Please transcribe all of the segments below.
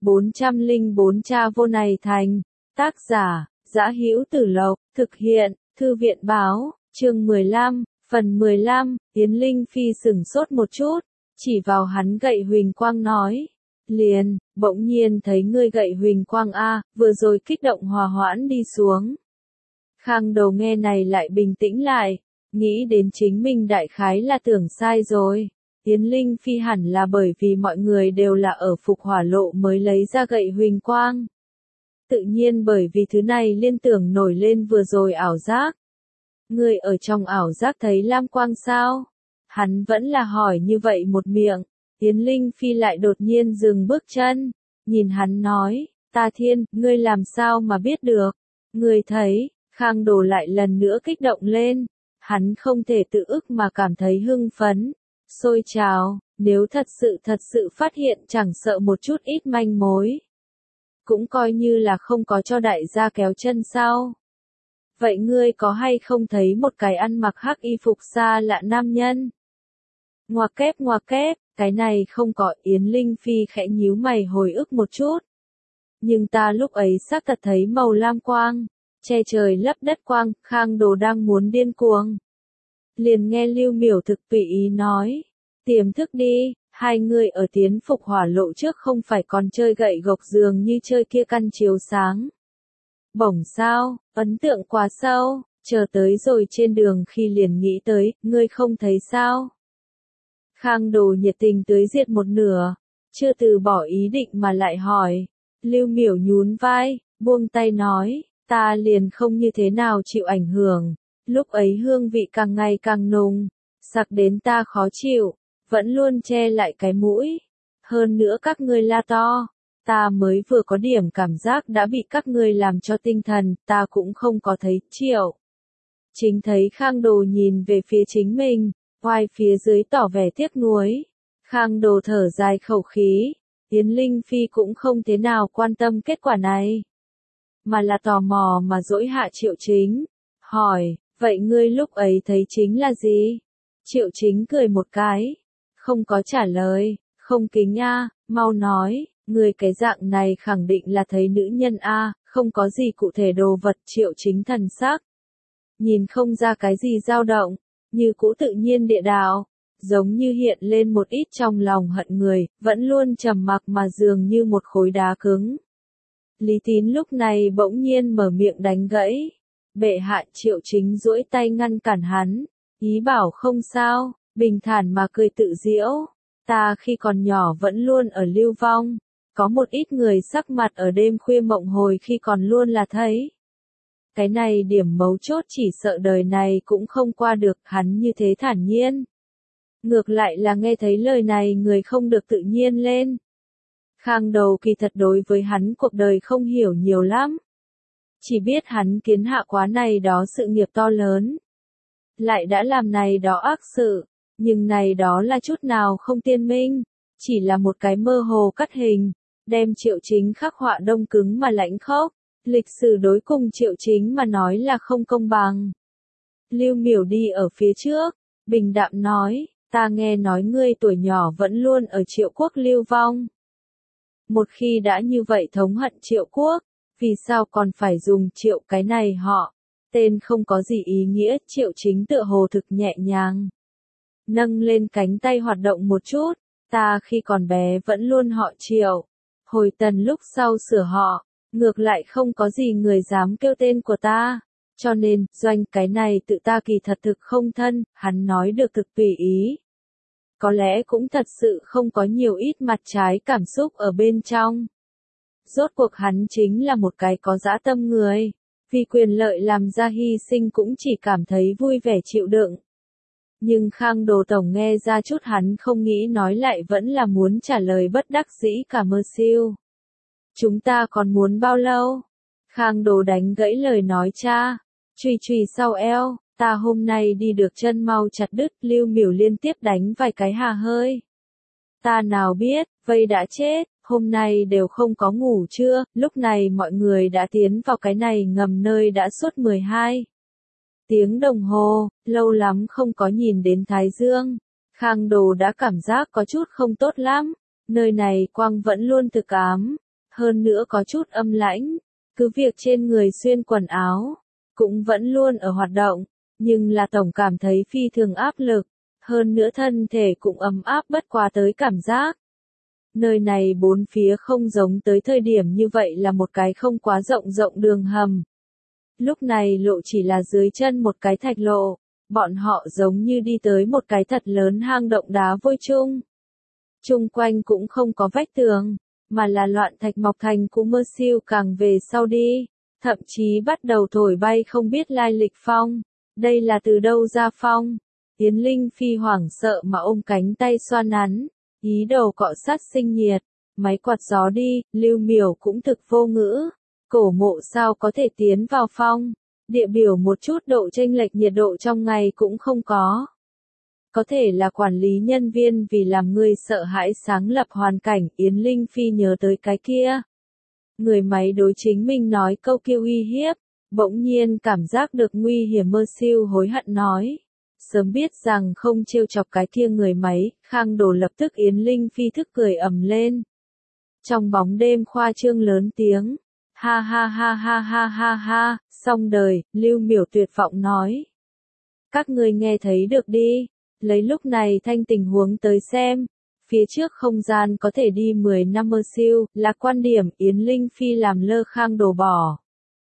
404 Cha vô này thành. Tác giả, Dã Hữu Tử Lộc, thực hiện, Thư viện báo, chương 15, phần 15, Yến Linh Phi sửng sốt một chút, chỉ vào hắn gậy huỳnh quang nói. Liền, bỗng nhiên thấy ngươi gậy huỳnh quang a, vừa rồi kích động hòa hoãn đi xuống. Khang Đầu nghe này lại bình tĩnh lại, nghĩ đến chính mình đại khái là tưởng sai rồi. Yến Linh Phi hẳn là bởi vì mọi người đều là ở Phục Hỏa Lộ mới lấy ra gậy huỳnh quang. Tự nhiên bởi vì thứ này liên tưởng nổi lên vừa rồi ảo giác. Ngươi ở trong ảo giác thấy lam quang sao? Hắn vẫn là hỏi như vậy một miệng. Yến Linh Phi lại đột nhiên dừng bước chân, nhìn hắn nói, Ta Thiên, ngươi làm sao mà biết được? Ngươi thấy, Khang Đồ lại lần nữa kích động lên, hắn không thể tự ức mà cảm thấy hưng phấn, sôi trào, nếu thật sự phát hiện chẳng sợ một chút ít manh mối. Cũng coi như là không có cho đại gia kéo chân sau. Vậy ngươi có hay không thấy một cái ăn mặc hắc y phục xa lạ nam nhân? Ngoặc kép, cái này không có. Yến Linh Phi khẽ nhíu mày hồi ức một chút. Nhưng ta lúc ấy xác thật thấy màu lam quang, che trời lấp đất quang, Khang Đồ đang muốn điên cuồng. Liền nghe Lưu Miểu thực tùy ý nói, tiềm thức đi, hai người ở tiến Phục Hỏa Lộ trước không phải còn chơi gậy gộc dường như chơi kia căn chiếu sáng. Bổng sao, ấn tượng quá sâu, chờ tới rồi trên đường khi liền nghĩ tới, ngươi không thấy sao? Khang Đồ nhiệt tình tưới diệt một nửa, chưa từ bỏ ý định mà lại hỏi. Lưu Miểu nhún vai, buông tay nói, ta liền không như thế nào chịu ảnh hưởng. Lúc ấy hương vị càng ngày càng nồng, sặc đến ta khó chịu, vẫn luôn che lại cái mũi. Hơn nữa các ngươi la to, ta mới vừa có điểm cảm giác đã bị các ngươi làm cho tinh thần, ta cũng không có thấy chịu. Chính thấy Khang Đồ nhìn về phía chính mình, oai phía dưới tỏ vẻ tiếc nuối. Khang Đồ thở dài khẩu khí, Yến Linh Phi cũng không thế nào quan tâm kết quả này, mà là tò mò mà dỗi hạ Triệu Chính, hỏi, vậy ngươi lúc ấy thấy chính là gì? Triệu Chính cười một cái, không có trả lời, không kính a, mau nói, ngươi cái dạng này khẳng định là thấy nữ nhân a, không có gì cụ thể đồ vật. Triệu Chính thần sắc, nhìn không ra cái gì dao động, như cũ tự nhiên địa đạo, giống như hiện lên một ít trong lòng hận người, vẫn luôn trầm mặc mà dường như một khối đá cứng. Lý Tín lúc này bỗng nhiên mở miệng đánh gãy. Bệ hạ. Triệu Chính duỗi tay ngăn cản hắn, ý bảo không sao, bình thản mà cười tự giễu. Ta khi còn nhỏ vẫn luôn ở Lưu Vong, có một ít người sắc mặt ở đêm khuya mộng hồi khi còn luôn là thấy. Cái này điểm mấu chốt chỉ sợ đời này cũng không qua được. Hắn như thế thản nhiên. Ngược lại là nghe thấy lời này người không được tự nhiên lên. Khang Đầu kỳ thật đối với hắn cuộc đời không hiểu nhiều lắm. Chỉ biết hắn kiến hạ quá này đó sự nghiệp to lớn. Lại đã làm này đó ác sự, nhưng này đó là chút nào không tiên minh. Chỉ là một cái mơ hồ cắt hình, đem Triệu Chính khắc họa đông cứng mà lãnh khốc. Lịch sử đối cùng Triệu Chính mà nói là không công bằng. Lưu Miểu đi ở phía trước, bình đạm nói, ta nghe nói ngươi tuổi nhỏ vẫn luôn ở Triệu Quốc lưu vong. Một khi đã như vậy thống hận Triệu Quốc, vì sao còn phải dùng Triệu cái này họ? Tên không có gì ý nghĩa. Triệu Chính tựa hồ thực nhẹ nhàng, nâng lên cánh tay hoạt động một chút, ta khi còn bé vẫn luôn họ Triệu. Hồi Tần lúc sau sửa họ, ngược lại không có gì người dám kêu tên của ta. Cho nên, doanh cái này tự ta kỳ thật thực không thân. Hắn nói được thực tùy ý. Có lẽ cũng thật sự không có nhiều ít mặt trái cảm xúc ở bên trong. Rốt cuộc hắn chính là một cái có dã tâm người. Vì quyền lợi làm ra hy sinh cũng chỉ cảm thấy vui vẻ chịu đựng. Nhưng Khang Đồ tổng nghe ra chút hắn không nghĩ nói lại vẫn là muốn trả lời bất đắc dĩ cả mơ siêu. Chúng ta còn muốn bao lâu? Khang Đồ đánh gãy lời nói cha. Chùy sau eo, ta hôm nay đi được chân mau chặt đứt. Lưu Miểu liên tiếp đánh vài cái hà hơi. Ta nào biết, vây đã chết, hôm nay đều không có ngủ trưa. Lúc này mọi người đã tiến vào cái này ngầm nơi đã suốt 12 tiếng đồng hồ, lâu lắm không có nhìn đến Thái Dương. Khang Đồ đã cảm giác có chút không tốt lắm, nơi này quang vẫn luôn thực ám, hơn nữa có chút âm lãnh, cứ việc trên người xuyên quần áo, cũng vẫn luôn ở hoạt động, nhưng là tổng cảm thấy phi thường áp lực, hơn nữa thân thể cũng ấm áp bất quá tới cảm giác. Nơi này bốn phía không giống tới thời điểm như vậy là một cái không quá rộng rộng đường hầm. Lúc này lộ chỉ là dưới chân một cái thạch lộ, bọn họ giống như đi tới một cái thật lớn hang động đá vôi chung. Chung quanh cũng không có vách tường, mà là loạn thạch mọc thành cú mơ siêu càng về sau đi, thậm chí bắt đầu thổi bay không biết lai lịch phong. Đây là từ đâu ra phong? Yến Linh Phi hoảng sợ mà ôm cánh tay xoa nắn, ý đồ cọ sát sinh nhiệt, máy quạt gió đi, Lưu Miểu cũng thực vô ngữ, cổ mộ sao có thể tiến vào phong, địa biểu một chút độ chênh lệch nhiệt độ trong ngày cũng không có. Có thể là quản lý nhân viên vì làm người sợ hãi sáng lập hoàn cảnh, Yến Linh Phi nhớ tới cái kia. Người máy đối chính mình nói câu kia uy hiếp, bỗng nhiên cảm giác được nguy hiểm mơ siêu hối hận nói. Sớm biết rằng không trêu chọc cái kia người máy, Khang Đồ lập tức Yến Linh Phi thức cười ầm lên. Trong bóng đêm khoa trương lớn tiếng, ha ha ha ha ha ha ha, xong đời, Lưu Miểu tuyệt vọng nói. Các ngươi nghe thấy được đi, lấy lúc này thanh tình huống tới xem, phía trước không gian có thể đi 10 năm mơ siêu, là quan điểm Yến Linh Phi làm lơ Khang Đồ bỏ.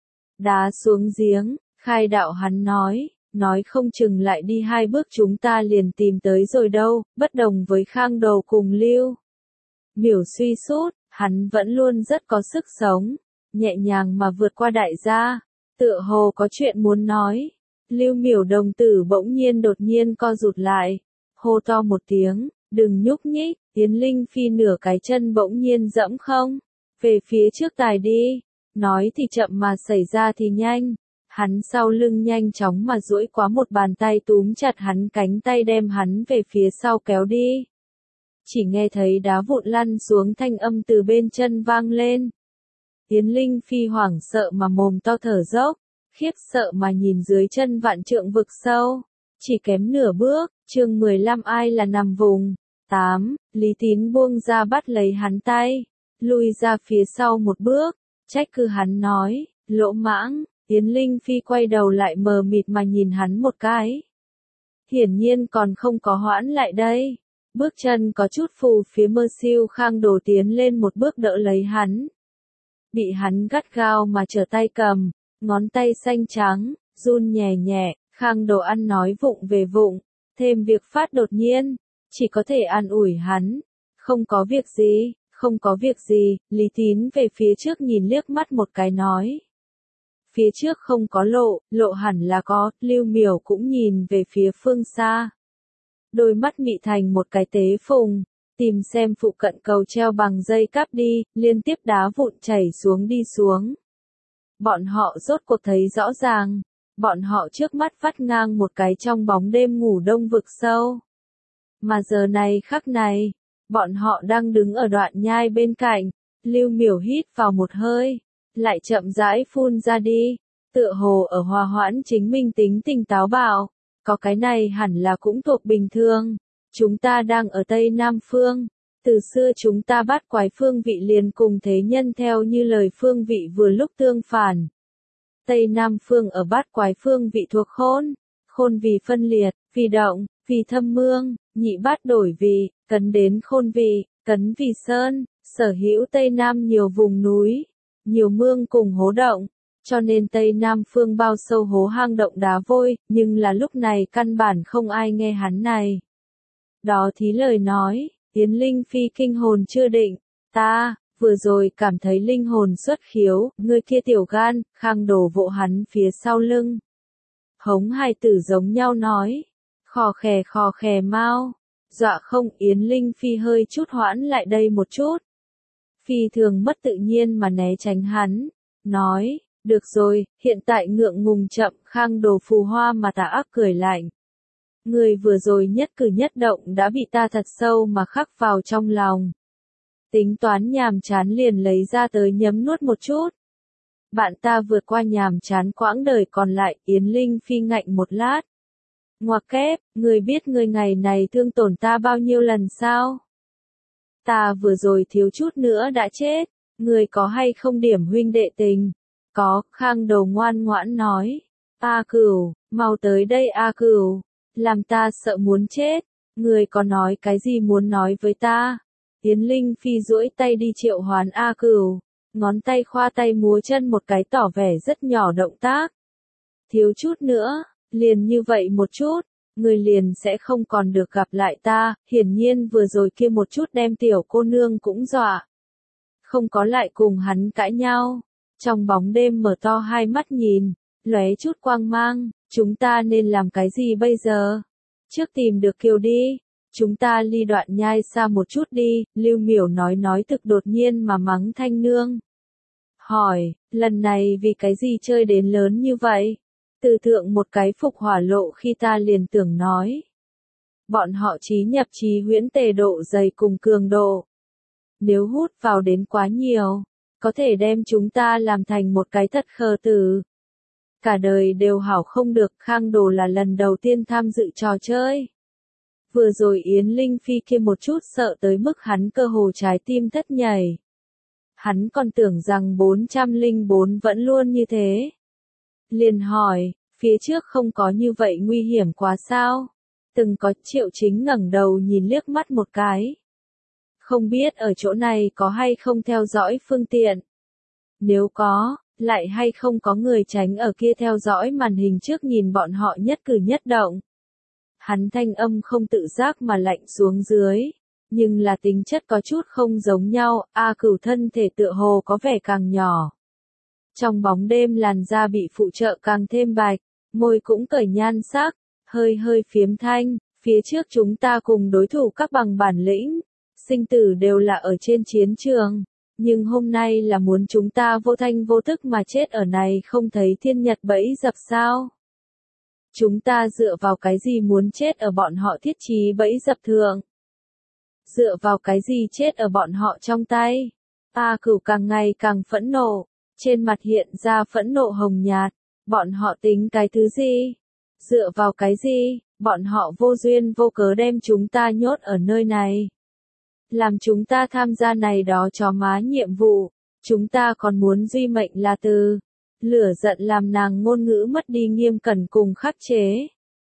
Đá xuống giếng, khai đạo hắn nói không chừng lại đi 2 bước chúng ta liền tìm tới rồi đâu, bất đồng với Khang Đồ cùng Lưu Miểu suy sút, hắn vẫn luôn rất có sức sống, nhẹ nhàng mà vượt qua đại gia, tựa hồ có chuyện muốn nói. Lưu Miểu đồng tử bỗng nhiên đột nhiên co rụt lại, hô to một tiếng, đừng nhúc nhích, Yến Linh Phi nửa cái chân bỗng nhiên dẫm không, về phía trước tài đi, nói thì chậm mà xảy ra thì nhanh. Hắn sau lưng nhanh chóng mà duỗi quá một bàn tay túm chặt hắn cánh tay đem hắn về phía sau kéo đi. Chỉ nghe thấy đá vụn lăn xuống thanh âm từ bên chân vang lên. Yến Linh Phi hoảng sợ mà mồm to thở dốc, khiếp sợ mà nhìn dưới chân vạn trượng vực sâu. Chỉ kém nửa bước, chương 15 ai là nằm vùng. 8. Lý Tín buông ra bắt lấy hắn tay, lui ra phía sau một bước, trách cứ hắn nói, lỗ mãng. Yến Linh Phi quay đầu lại mờ mịt mà nhìn hắn một cái. Hiển nhiên còn không có hoãn lại đây. Bước chân có chút phù phía mơ siêu Khang Đồ tiến lên một bước đỡ lấy hắn. Bị hắn gắt gao mà trở tay cầm, ngón tay xanh trắng, run nhẹ nhẹ, Khang Đồ ăn nói vụng về vụng, thêm việc phát đột nhiên, chỉ có thể an ủi hắn. Không có việc gì, không có việc gì, Lý Tín về phía trước nhìn liếc mắt một cái nói. Phía trước không có lộ hẳn là có, Lưu Miểu cũng nhìn về phía phương xa. Đôi mắt mị thành một cái tế phùng, tìm xem phụ cận cầu treo bằng dây cáp đi, liên tiếp đá vụn chảy xuống đi xuống. Bọn họ rốt cuộc thấy rõ ràng, bọn họ trước mắt vắt ngang một cái trong bóng đêm ngủ đông vực sâu. Mà giờ này khắc này, bọn họ đang đứng ở đoạn nhai bên cạnh, Lưu Miểu hít vào một hơi. Lại chậm rãi phun ra đi, tựa hồ ở hòa hoãn chính mình tính tình táo bạo, có cái này hẳn là cũng thuộc bình thường. Chúng ta đang ở Tây Nam Phương, từ xưa chúng ta bát quái phương vị liền cùng thế nhân theo như lời phương vị vừa lúc tương phản. Tây Nam Phương ở bát quái phương vị thuộc khôn, khôn vì phân liệt, vì động, vì thâm mương, nhị bát đổi vị, cấn đến khôn vị, cấn vì sơn, sở hữu Tây Nam nhiều vùng núi. Nhiều mương cùng hố động, cho nên Tây Nam Phương bao sâu hố hang động đá vôi, nhưng là lúc này căn bản không ai nghe hắn này. Đó thí lời nói, Yến Linh Phi kinh hồn chưa định, ta, vừa rồi cảm thấy linh hồn xuất khiếu, người kia tiểu gan, Khang Đồ vỗ hắn phía sau lưng. Hống hai tử giống nhau nói, khò khè mau, dọa không Yến Linh Phi hơi chút hoãn lại đây một chút. Phi thường mất tự nhiên mà né tránh hắn, nói, được rồi, hiện tại ngượng ngùng chậm, Khang Đồ phù hoa mà tà ác cười lạnh. Người vừa rồi nhất cử nhất động đã bị ta thật sâu mà khắc vào trong lòng. Tính toán nhàm chán liền lấy ra tới nhấm nuốt một chút. Bạn ta vượt qua nhàm chán quãng đời còn lại, Yến Linh Phi ngạnh một lát. Ngoặc kép, người biết người ngày này thương tổn ta bao nhiêu lần sao? Ta vừa rồi thiếu chút nữa đã chết, Người có hay không điểm huynh đệ tình? Có, Khang Đầu ngoan ngoãn nói. A Cửu, mau tới đây A Cửu, làm ta sợ muốn chết. Người có nói cái gì muốn nói với ta? Yến Linh Phi duỗi tay đi triệu hoán A Cửu, ngón tay khoa tay múa chân một cái tỏ vẻ rất nhỏ động tác. Thiếu chút nữa, liền như vậy một chút, người liền sẽ không còn được gặp lại ta, hiển nhiên vừa rồi kia một chút đem tiểu cô nương cũng dọa. Không có lại cùng hắn cãi nhau, trong bóng đêm mở to hai mắt nhìn, lóe chút quang mang, chúng ta nên làm cái gì bây giờ? Trước tìm được Kiều đi, chúng ta ly Đoạn Nhai xa một chút đi, Lưu Miểu nói thực đột nhiên mà mắng Thanh Nương. Hỏi, lần này vì cái gì chơi đến lớn như vậy? Từ thượng một cái phục hỏa lộ khi ta liền tưởng nói. Bọn họ trí nhập trí huyễn tề độ dày cùng cường độ. Nếu hút vào đến quá nhiều, có thể đem chúng ta làm thành một cái thật khờ tử. Cả đời đều hảo không được, Khang Đồ là lần đầu tiên tham dự trò chơi. Vừa rồi Yến Linh Phi kia một chút sợ tới mức hắn cơ hồ trái tim thất nhảy. Hắn còn tưởng rằng 404 vẫn luôn như thế. Liền hỏi, phía trước không có như vậy nguy hiểm quá sao? Từng có Triệu Chính ngẩng đầu nhìn liếc mắt một cái. Không biết ở chỗ này có hay không theo dõi phương tiện. Nếu có, lại hay không có người tránh ở kia theo dõi màn hình trước nhìn bọn họ nhất cử nhất động. Hắn thanh âm không tự giác mà lạnh xuống dưới, nhưng là tính chất có chút không giống nhau, A Cửu thân thể tựa hồ có vẻ càng nhỏ. Trong bóng đêm làn da bị phụ trợ càng thêm bạch, môi cũng cởi nhan sắc, hơi hơi phiếm thanh, phía trước chúng ta cùng đối thủ các bằng bản lĩnh, sinh tử đều là ở trên chiến trường, nhưng hôm nay là muốn chúng ta vô thanh vô thức mà chết ở này không thấy thiên nhật bẫy dập sao? Chúng ta dựa vào cái gì muốn chết ở bọn họ thiết trí bẫy dập thượng? Dựa vào cái gì chết ở bọn họ trong tay? A Cửu càng ngày càng phẫn nộ, trên mặt hiện ra phẫn nộ hồng nhạt, bọn họ tính cái thứ gì? Dựa vào cái gì? Bọn họ vô duyên vô cớ đem chúng ta nhốt ở nơi này. Làm chúng ta tham gia này đó chó má nhiệm vụ, chúng ta còn muốn duy mệnh là từ. Lửa giận làm nàng ngôn ngữ mất đi nghiêm cẩn cùng khắc chế.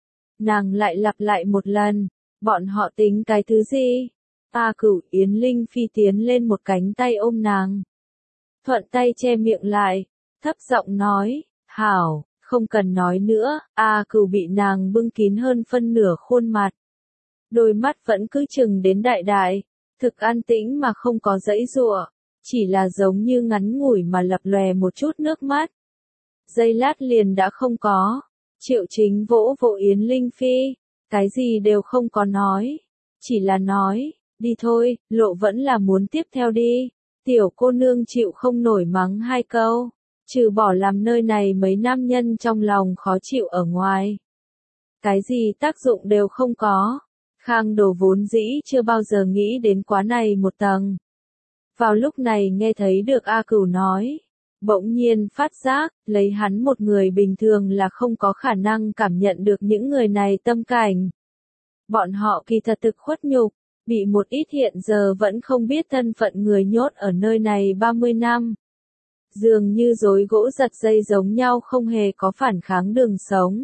Nàng lại lặp lại một lần, bọn họ tính cái thứ gì? A Cửu Yến Linh Phi tiến lên một cánh tay ôm nàng. Thuận tay che miệng lại, thấp giọng nói, hảo, không cần nói nữa, A Cửu bị nàng bưng kín hơn phân nửa khuôn mặt. Đôi mắt vẫn cứ chừng đến đại đại, thực an tĩnh mà không có giãy giụa, chỉ là giống như ngắn ngủi mà lập lòe một chút nước mắt. Giây lát liền đã không có. Triệu Chính vỗ vỗ Yến Linh Phi, cái gì đều không có nói, chỉ là nói, đi thôi, lộ vẫn là muốn tiếp theo đi. Tiểu cô nương chịu không nổi mắng hai câu, trừ bỏ làm nơi này mấy nam nhân trong lòng khó chịu ở ngoài. Cái gì tác dụng đều không có. Khang Đồ vốn dĩ chưa bao giờ nghĩ đến quá này một tầng. Vào lúc này nghe thấy được A Cửu nói, bỗng nhiên phát giác, lấy hắn một người bình thường là không có khả năng cảm nhận được những người này tâm cảnh. Bọn họ kỳ thật thực khuất nhục, bị một ít hiện giờ vẫn không biết thân phận người nhốt ở nơi này 30 năm. Dường như rối gỗ giật dây giống nhau không hề có phản kháng đường sống.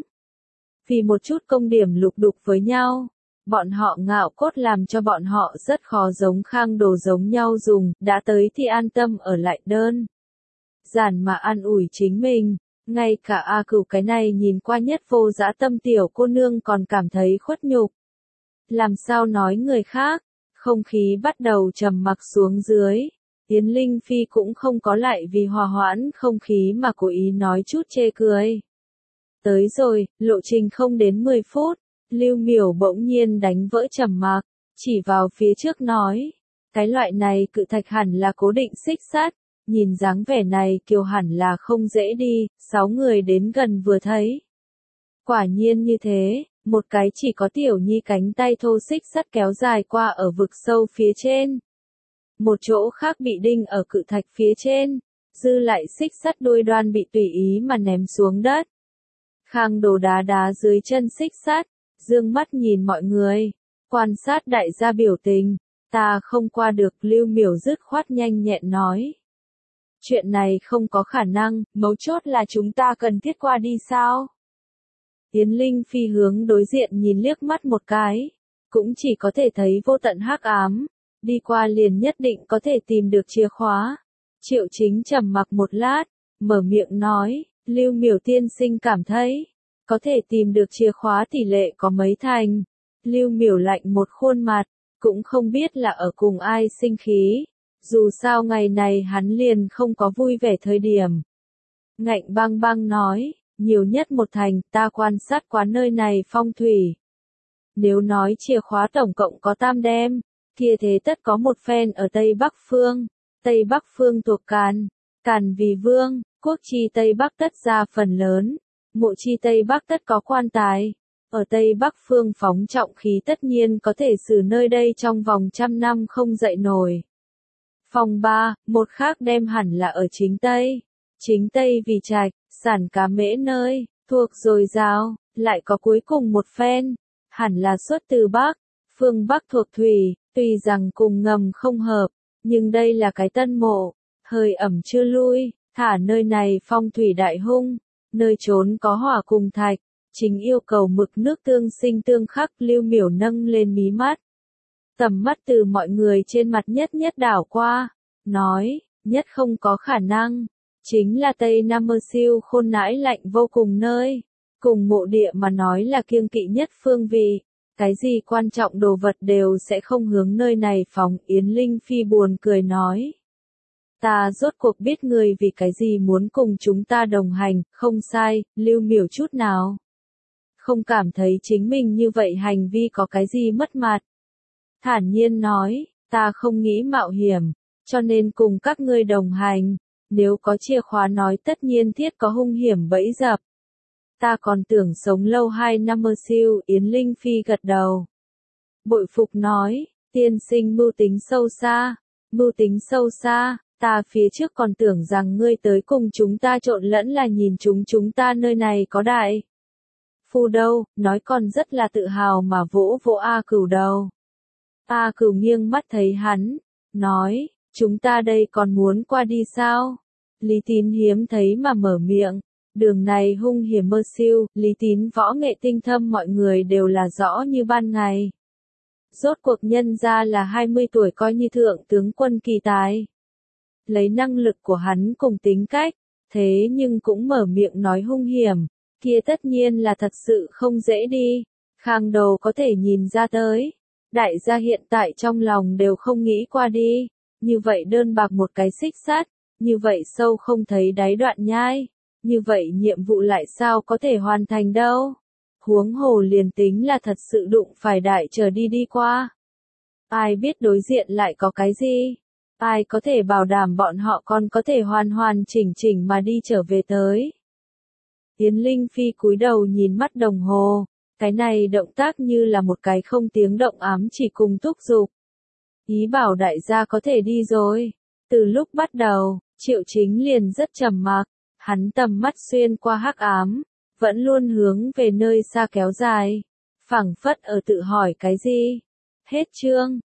Vì một chút công điểm lục đục với nhau, bọn họ ngạo cốt làm cho bọn họ rất khó giống Khang Đồ giống nhau dùng, đã tới thì an tâm ở lại đơn. Giản mà an ủi chính mình, ngay cả A Cửu cái này nhìn qua nhất vô dã tâm tiểu cô nương còn cảm thấy khuất nhục. Làm sao nói người khác, không khí bắt đầu trầm mặc xuống dưới. Yến Linh Phi cũng không có lại vì hòa hoãn không khí mà cố ý nói chút chê cười. Tới rồi, lộ trình không đến 10 phút, Lưu Miểu bỗng nhiên đánh vỡ trầm mặc, chỉ vào phía trước nói, cái loại này cự thạch hẳn là cố định xích sắt, nhìn dáng vẻ này Kiều hẳn là không dễ đi, 6 người đến gần vừa thấy. Quả nhiên như thế, một cái chỉ có tiểu nhi cánh tay thô xích sắt kéo dài qua ở vực sâu phía trên. Một chỗ khác bị đinh ở cự thạch phía trên, dư lại xích sắt đuôi đoan bị tùy ý mà ném xuống đất. Khang Đồ đá đá dưới chân xích sắt, dương mắt nhìn mọi người, quan sát đại gia biểu tình, ta không qua được. Lưu Miểu dứt khoát nhanh nhẹn nói, Chuyện này không có khả năng, mấu chốt là chúng ta cần thiết qua đi sao? Yến Linh Phi hướng đối diện nhìn liếc mắt một cái, cũng chỉ có thể thấy vô tận hắc ám, đi qua liền nhất định có thể tìm được chìa khóa. Triệu Chính trầm mặc một lát, mở miệng nói, Lưu Miểu tiên sinh cảm thấy, có thể tìm được chìa khóa tỷ lệ có mấy thành. Lưu Miểu lạnh một khuôn mặt, cũng không biết là ở cùng ai sinh khí, dù sao ngày này hắn liền không có vui vẻ thời điểm. Ngạnh băng băng nói, nhiều nhất một thành, ta quan sát quá nơi này phong thủy. Nếu nói chìa khóa tổng cộng có tam đem, kia thế tất có một phen ở Tây Bắc Phương. Tây Bắc Phương thuộc Càn, Càn vì vương, quốc chi Tây Bắc tất ra phần lớn, mộ chi Tây Bắc tất có quan tài. Ở Tây Bắc Phương phóng trọng khí tất nhiên có thể xử nơi đây trong vòng 100 năm không dậy nổi. Phòng 3, một khác đem hẳn là ở chính Tây. Chính Tây vì trạch, sản cá mễ nơi, thuộc dồi dào, lại có cuối cùng một phen, hẳn là xuất từ Bắc, phương Bắc thuộc thủy, tuy rằng cùng ngầm không hợp, nhưng đây là cái tân mộ, hơi ẩm chưa lui, thả nơi này phong thủy đại hung, nơi trốn có hỏa cùng thạch, chính yêu cầu mực nước tương sinh tương khắc. Lưu Miểu nâng lên mí mắt. Tầm mắt từ mọi người trên mặt nhất nhất đảo qua, nói, nhất không có khả năng, chính là Tây Nam Mơ Siêu khôn nãi lạnh vô cùng nơi, cùng mộ địa mà nói là kiêng kỵ nhất phương vị, cái gì quan trọng đồ vật đều sẽ không hướng nơi này phóng. Yến Linh Phi buồn cười nói. Ta rốt cuộc biết người vì cái gì muốn cùng chúng ta đồng hành, không sai, Lưu Miểu chút nào. Không cảm thấy chính mình như vậy hành vi có cái gì mất mặt. Thản nhiên nói, ta không nghĩ mạo hiểm, cho nên cùng các ngươi đồng hành, nếu có chìa khóa nói tất nhiên thiết có hung hiểm bẫy dập. Ta còn tưởng sống lâu 2 năm mơ siêu. Yến Linh Phi gật đầu. Bội phục nói, tiên sinh mưu tính sâu xa, ta phía trước còn tưởng rằng ngươi tới cùng chúng ta trộn lẫn là nhìn chúng ta nơi này có đại phu đâu, nói còn rất là tự hào mà vỗ vỗ A Cửu đầu. A Cửu nghiêng mắt thấy hắn, nói, chúng ta đây còn muốn qua đi sao? Lý Tín hiếm thấy mà mở miệng, đường này hung hiểm mơ siêu, Lý Tín võ nghệ tinh thâm mọi người đều là rõ như ban ngày. Rốt cuộc nhân ra là 20 tuổi coi như thượng tướng quân kỳ tài. Lấy năng lực của hắn cùng tính cách, thế nhưng cũng mở miệng nói hung hiểm, kia tất nhiên là thật sự không dễ đi. Khang Đầu có thể nhìn ra tới. Đại gia hiện tại trong lòng đều không nghĩ qua đi. Như vậy đơn bạc một cái xích sắt, như vậy sâu không thấy đáy đoạn nhai. Như vậy nhiệm vụ lại sao có thể hoàn thành đâu. Huống hồ liền tính là thật sự đụng phải đại trở đi qua. Ai biết đối diện lại có cái gì? Ai có thể bảo đảm bọn họ còn có thể hoàn hoàn chỉnh mà đi trở về tới? Yến Linh Phi cúi đầu nhìn mắt đồng hồ, cái này động tác như là một cái không tiếng động ám chỉ cùng thúc giục. Ý bảo đại gia có thể đi rồi. Từ lúc bắt đầu, Triệu Chính liền rất trầm mặc, hắn tầm mắt xuyên qua hắc ám, vẫn luôn hướng về nơi xa kéo dài, phảng phất ở tự hỏi cái gì. Hết chương.